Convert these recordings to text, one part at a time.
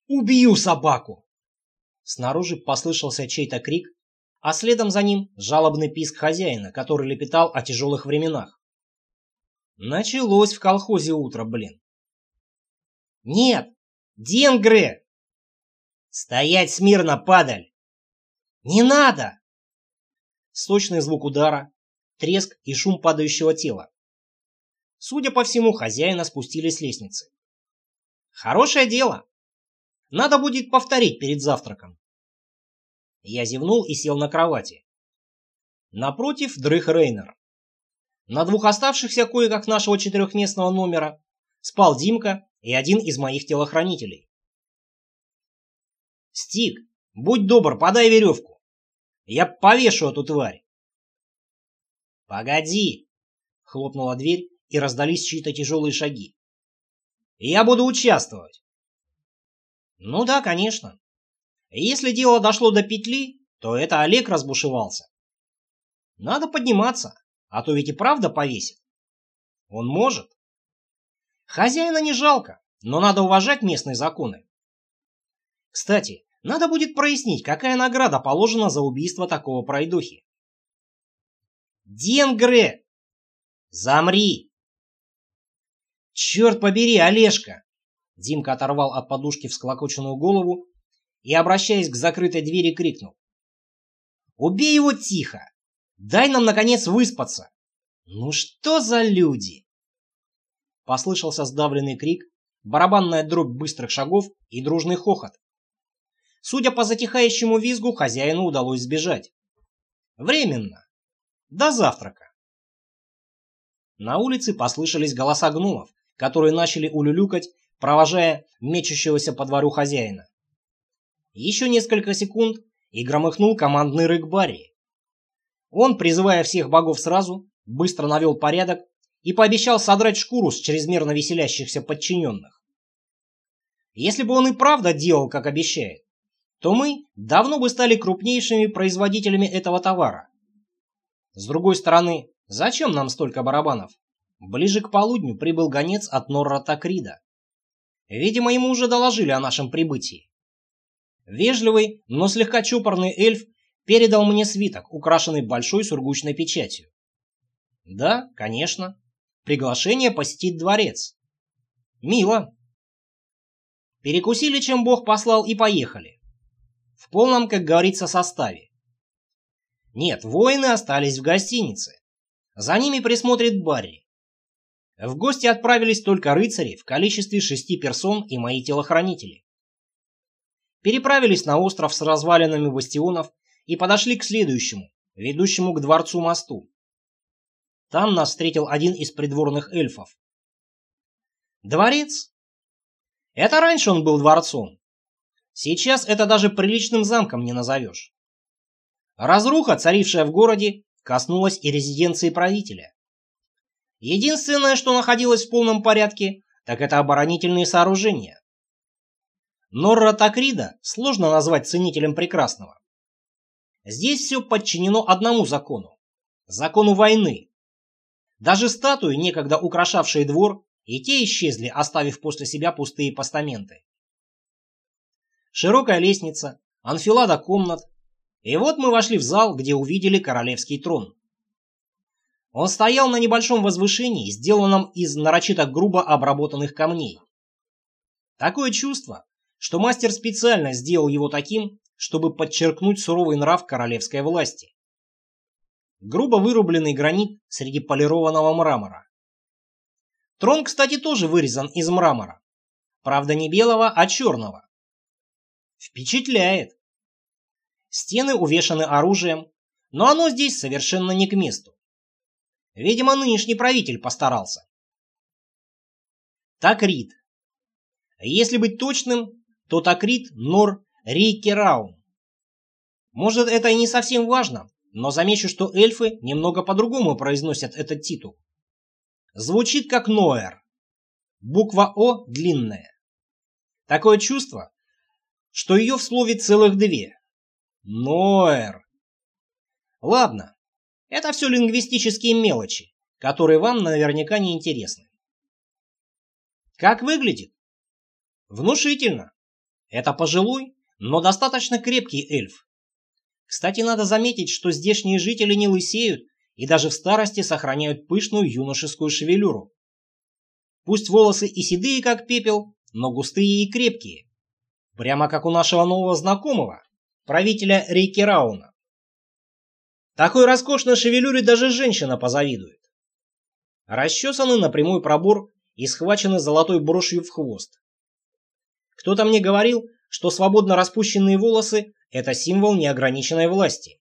Убью собаку!» Снаружи послышался чей-то крик, а следом за ним жалобный писк хозяина, который лепетал о тяжелых временах. Началось в колхозе утро, блин. «Нет! Денгре!» «Стоять смирно, падаль!» «Не надо!» Сочный звук удара, треск и шум падающего тела. Судя по всему, хозяина спустили с лестницы. Хорошее дело. Надо будет повторить перед завтраком. Я зевнул и сел на кровати. Напротив дрых Рейнер. На двух оставшихся койках нашего четырехместного номера спал Димка и один из моих телохранителей. «Стик, будь добр, подай веревку. Я повешу эту тварь». «Погоди!» — хлопнула дверь, и раздались чьи-то тяжелые шаги. «Я буду участвовать». Ну да, конечно. Если дело дошло до петли, то это Олег разбушевался. Надо подниматься, а то ведь и правда повесит. Он может. Хозяина не жалко, но надо уважать местные законы. Кстати, надо будет прояснить, какая награда положена за убийство такого пройдохи. «Денгре! Замри!» «Черт побери, Олежка!» Димка оторвал от подушки всклокоченную голову и, обращаясь к закрытой двери, крикнул. «Убей его тихо! Дай нам, наконец, выспаться! Ну что за люди!» Послышался сдавленный крик, барабанная дробь быстрых шагов и дружный хохот. Судя по затихающему визгу, хозяину удалось сбежать. Временно. До завтрака. На улице послышались голоса гномов, которые начали улюлюкать, провожая мечущегося по двору хозяина. Еще несколько секунд, и громыхнул командный рык Барри. Он, призывая всех богов сразу, быстро навел порядок и пообещал содрать шкуру с чрезмерно веселящихся подчиненных. Если бы он и правда делал, как обещает, то мы давно бы стали крупнейшими производителями этого товара. С другой стороны, зачем нам столько барабанов? Ближе к полудню прибыл гонец от Норра Такрида. Видимо, ему уже доложили о нашем прибытии. Вежливый, но слегка чопорный эльф передал мне свиток, украшенный большой сургучной печатью. Да, конечно, приглашение посетить дворец. Мило. Перекусили, чем Бог послал, и поехали. В полном, как говорится, составе. Нет, воины остались в гостинице. За ними присмотрит Барри. В гости отправились только рыцари в количестве 6 персон и мои телохранители. Переправились на остров с развалинами бастионов и подошли к следующему, ведущему к дворцу мосту. Там нас встретил один из придворных эльфов. Дворец? Это раньше он был дворцом. Сейчас это даже приличным замком не назовешь. Разруха, царившая в городе, коснулась и резиденции правителя. Единственное, что находилось в полном порядке, так это оборонительные сооружения. Норра Такрида сложно назвать ценителем прекрасного. Здесь все подчинено одному закону – закону войны. Даже статуи, некогда украшавшие двор, и те исчезли, оставив после себя пустые постаменты. Широкая лестница, анфилада комнат, и вот мы вошли в зал, где увидели королевский трон. Он стоял на небольшом возвышении, сделанном из нарочито грубо обработанных камней. Такое чувство, что мастер специально сделал его таким, чтобы подчеркнуть суровый нрав королевской власти. Грубо вырубленный гранит среди полированного мрамора. Трон, кстати, тоже вырезан из мрамора. Правда, не белого, а черного. Впечатляет. Стены увешаны оружием, но оно здесь совершенно не к месту. Видимо, нынешний правитель постарался. Такрид. Если быть точным, то Такрид Нор Рейкераун. Может, это и не совсем важно, но замечу, что эльфы немного по-другому произносят этот титул. Звучит как Ноэр. Буква О длинная. Такое чувство, что ее в слове целых две. Ноэр. Ладно. Это все лингвистические мелочи, которые вам наверняка не интересны. Как выглядит? Внушительно. Это пожилой, но достаточно крепкий эльф. Кстати, надо заметить, что здешние жители не лысеют и даже в старости сохраняют пышную юношескую шевелюру. Пусть волосы и седые, как пепел, но густые и крепкие. Прямо как у нашего нового знакомого, правителя Рейкерауна. Такой роскошной шевелюре даже женщина позавидует. Расчесаны на прямой пробор и схвачены золотой брошью в хвост. Кто-то мне говорил, что свободно распущенные волосы – это символ неограниченной власти.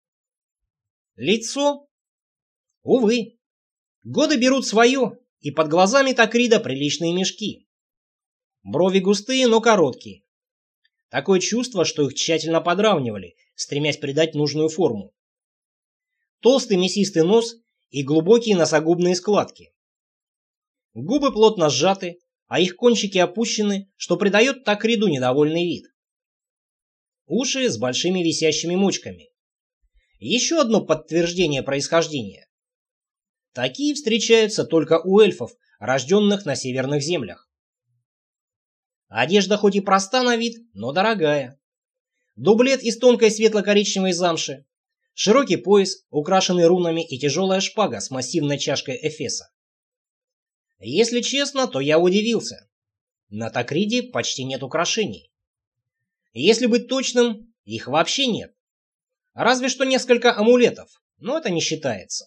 Лицо? Увы. Годы берут свое, и под глазами Такрида приличные мешки. Брови густые, но короткие. Такое чувство, что их тщательно подравнивали, стремясь придать нужную форму. Толстый мясистый нос и глубокие носогубные складки. Губы плотно сжаты, а их кончики опущены, что придает Такриду недовольный вид. Уши с большими висящими мочками. Еще одно подтверждение происхождения. Такие встречаются только у эльфов, рожденных на северных землях. Одежда хоть и проста на вид, но дорогая. Дублет из тонкой светло-коричневой замши, широкий пояс, украшенный рунами, и тяжелая шпага с массивной чашкой эфеса. Если честно, то я удивился. На Такриде почти нет украшений. Если быть точным, их вообще нет. Разве что несколько амулетов, но это не считается.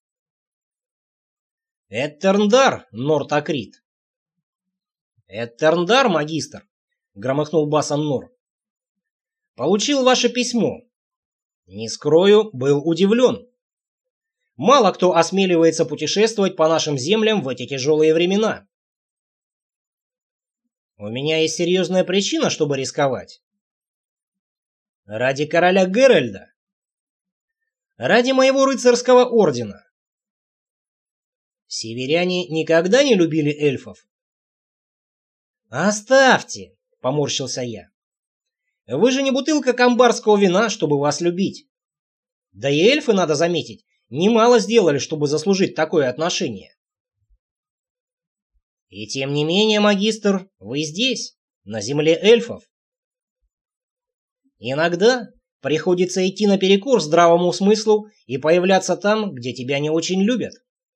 «Эттерндар, Нор Такрид!» «Эттерндар, магистр!» — громыхнул басом Нор. «Получил ваше письмо. Не скрою, был удивлен. Мало кто осмеливается путешествовать по нашим землям в эти тяжелые времена. У меня есть серьезная причина, чтобы рисковать. Ради короля Геральда. Ради моего рыцарского ордена. Северяне никогда не любили эльфов. «Оставьте!» — поморщился я. «Вы же не бутылка камбарского вина, чтобы вас любить. Да и эльфы, надо заметить, немало сделали, чтобы заслужить такое отношение. И тем не менее, магистр, вы здесь, на земле эльфов. Иногда приходится идти наперекор здравому смыслу и появляться там, где тебя не очень любят.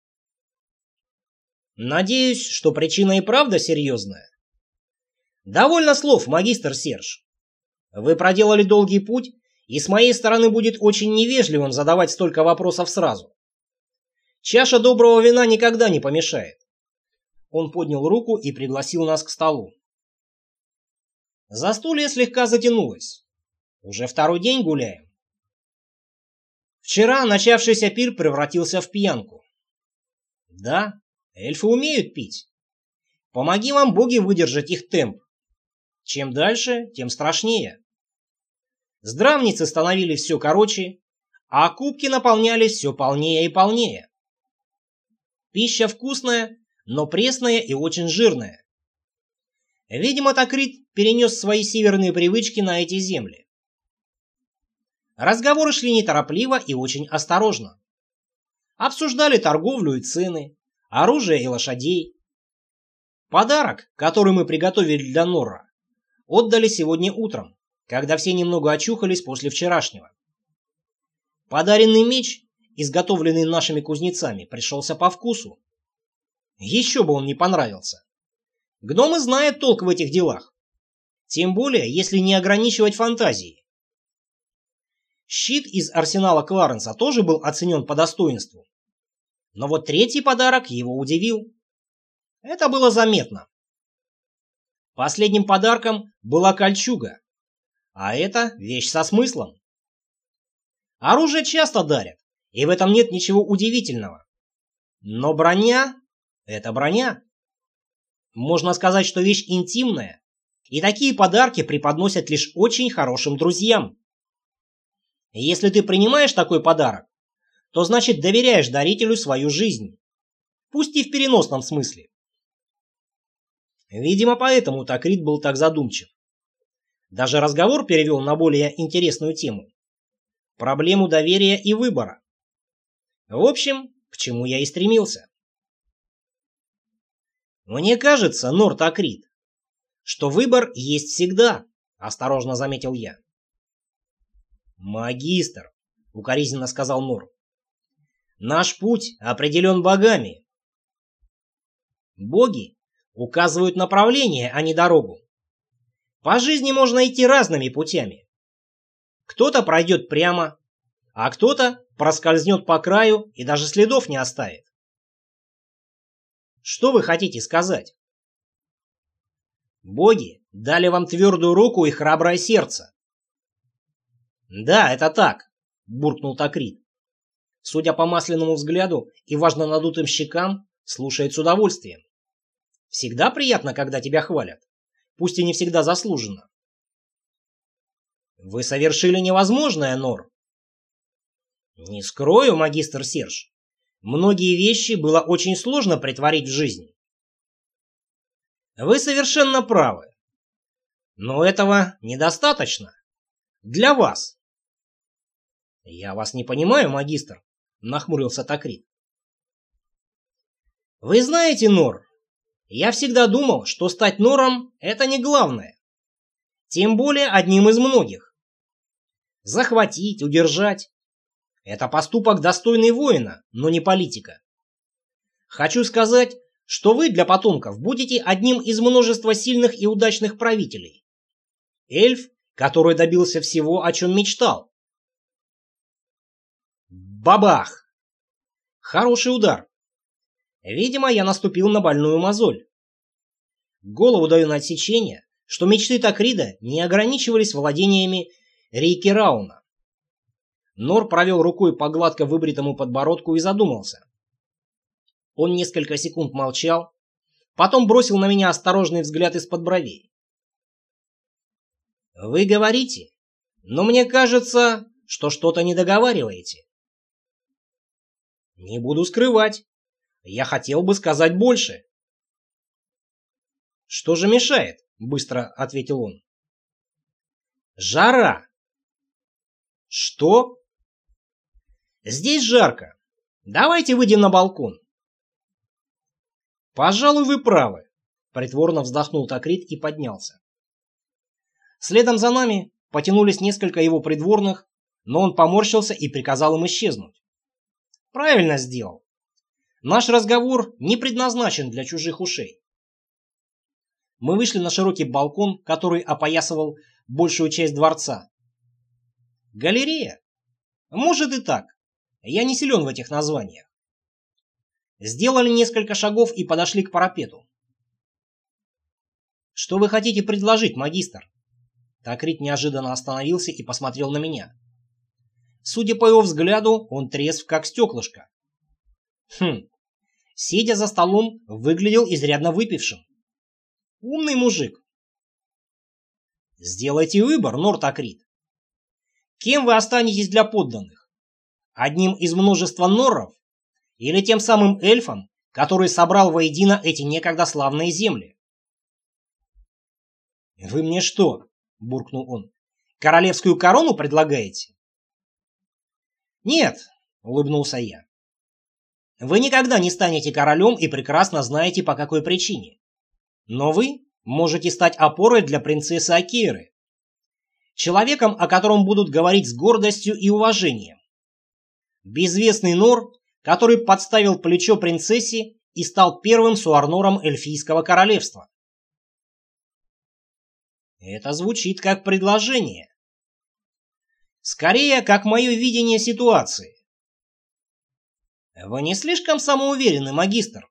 Надеюсь, что причина и правда серьезная. Довольно слов, магистр Серж. Вы проделали долгий путь, и с моей стороны будет очень невежливым задавать столько вопросов сразу. Чаша доброго вина никогда не помешает. Он поднял руку и пригласил нас к столу. Застолье слегка затянулось. Уже второй день гуляем. Вчера начавшийся пир превратился в пьянку. Да, эльфы умеют пить. Помоги вам, боги, выдержать их темп. Чем дальше, тем страшнее. Здравницы становились все короче, а кубки наполнялись все полнее и полнее. Пища вкусная, но пресная и очень жирная. Видимо, Такрид перенес свои северные привычки на эти земли. Разговоры шли неторопливо и очень осторожно. Обсуждали торговлю и цены, оружие и лошадей. Подарок, который мы приготовили для Норра, отдали сегодня утром, когда все немного очухались после вчерашнего. Подаренный меч, изготовленный нашими кузнецами, пришелся по вкусу. Еще бы он не понравился. Гномы знают толк в этих делах. Тем более, если не ограничивать фантазией. Щит из арсенала Кларенса тоже был оценен по достоинству. Но вот третий подарок его удивил. Это было заметно. Последним подарком была кольчуга. А это вещь со смыслом. Оружие часто дарят, и в этом нет ничего удивительного. Но броня — это броня. Можно сказать, что вещь интимная, и такие подарки преподносят лишь очень хорошим друзьям. Если ты принимаешь такой подарок, то значит доверяешь дарителю свою жизнь. Пусть и в переносном смысле. Видимо, поэтому Такрид был так задумчив. Даже разговор перевел на более интересную тему. Проблему доверия и выбора. В общем, к чему я и стремился. Мне кажется, Нор Такрид, что выбор есть всегда, осторожно заметил я. Магистр, укоризненно сказал Нор, наш путь определен богами. Боги указывают направление, а не дорогу. По жизни можно идти разными путями. Кто-то пройдет прямо, а кто-то проскользнет по краю и даже следов не оставит. Что вы хотите сказать? Боги дали вам твердую руку и храброе сердце. Да, это так, буркнул Такрит. Судя по масляному взгляду и важно надутым щекам, слушает с удовольствием. Всегда приятно, когда тебя хвалят, пусть и не всегда заслуженно. Вы совершили невозможное, Нор. Не скрою, магистр Серж, многие вещи было очень сложно претворить в жизнь. Вы совершенно правы. Но этого недостаточно. Для вас. Я вас не понимаю, магистр, нахмурился Такрит. Вы знаете, Нор, я всегда думал, что стать Нором – это не главное. Тем более одним из многих. Захватить, удержать – это поступок достойный воина, но не политика. Хочу сказать, что вы для потомков будете одним из множества сильных и удачных правителей. Эльф, который добился всего, о чем мечтал. Бабах! Хороший удар. Видимо, я наступил на больную мозоль. Голову даю на отсечение, что мечты Такрида не ограничивались владениями Рейки Рауна. Нор провел рукой по гладко выбритому подбородку и задумался. Он несколько секунд молчал, потом бросил на меня осторожный взгляд из-под бровей. «Вы говорите, но мне кажется, что что-то не договариваете». «Не буду скрывать. Я хотел бы сказать больше». «Что же мешает?» — быстро ответил он. «Жара». «Что?» «Здесь жарко. Давайте выйдем на балкон». «Пожалуй, вы правы», — притворно вздохнул Такрит и поднялся. Следом за нами потянулись несколько его придворных, но он поморщился и приказал им исчезнуть. Правильно сделал. Наш разговор не предназначен для чужих ушей. Мы вышли на широкий балкон, который опоясывал большую часть дворца. Галерея? Может и так. Я не силен в этих названиях. Сделали несколько шагов и подошли к парапету. «Что вы хотите предложить, магистр?» Такрит неожиданно остановился и посмотрел на меня. Судя по его взгляду, он трезв, как стеклышко. Сидя за столом, выглядел изрядно выпившим. Умный мужик. Сделайте выбор, Нор Такрит. Кем вы останетесь для подданных? Одним из множества норров? Или тем самым эльфом, который собрал воедино эти некогда славные земли? «Вы мне что?» — буркнул он. «Королевскую корону предлагаете?» «Нет», — улыбнулся я. «Вы никогда не станете королем и прекрасно знаете, по какой причине. Но вы можете стать опорой для принцессы Акиры. Человеком, о котором будут говорить с гордостью и уважением. Безвестный Нор, который подставил плечо принцессе и стал первым суарнором эльфийского королевства. Это звучит как предложение. Скорее, как мое видение ситуации. Вы не слишком самоуверенны, магистр?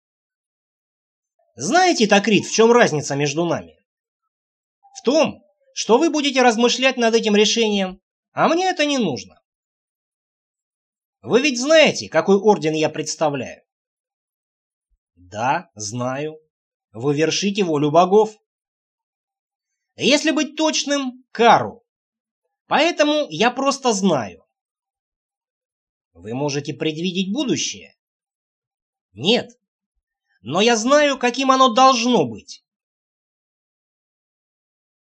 Знаете, Такрит, в чем разница между нами? В том, что вы будете размышлять над этим решением, а мне это не нужно. Вы ведь знаете, какой орден я представляю? Да, знаю. Вы вершите волю богов. Если быть точным, кару. Поэтому я просто знаю. Вы можете предвидеть будущее? Нет. Но я знаю, каким оно должно быть.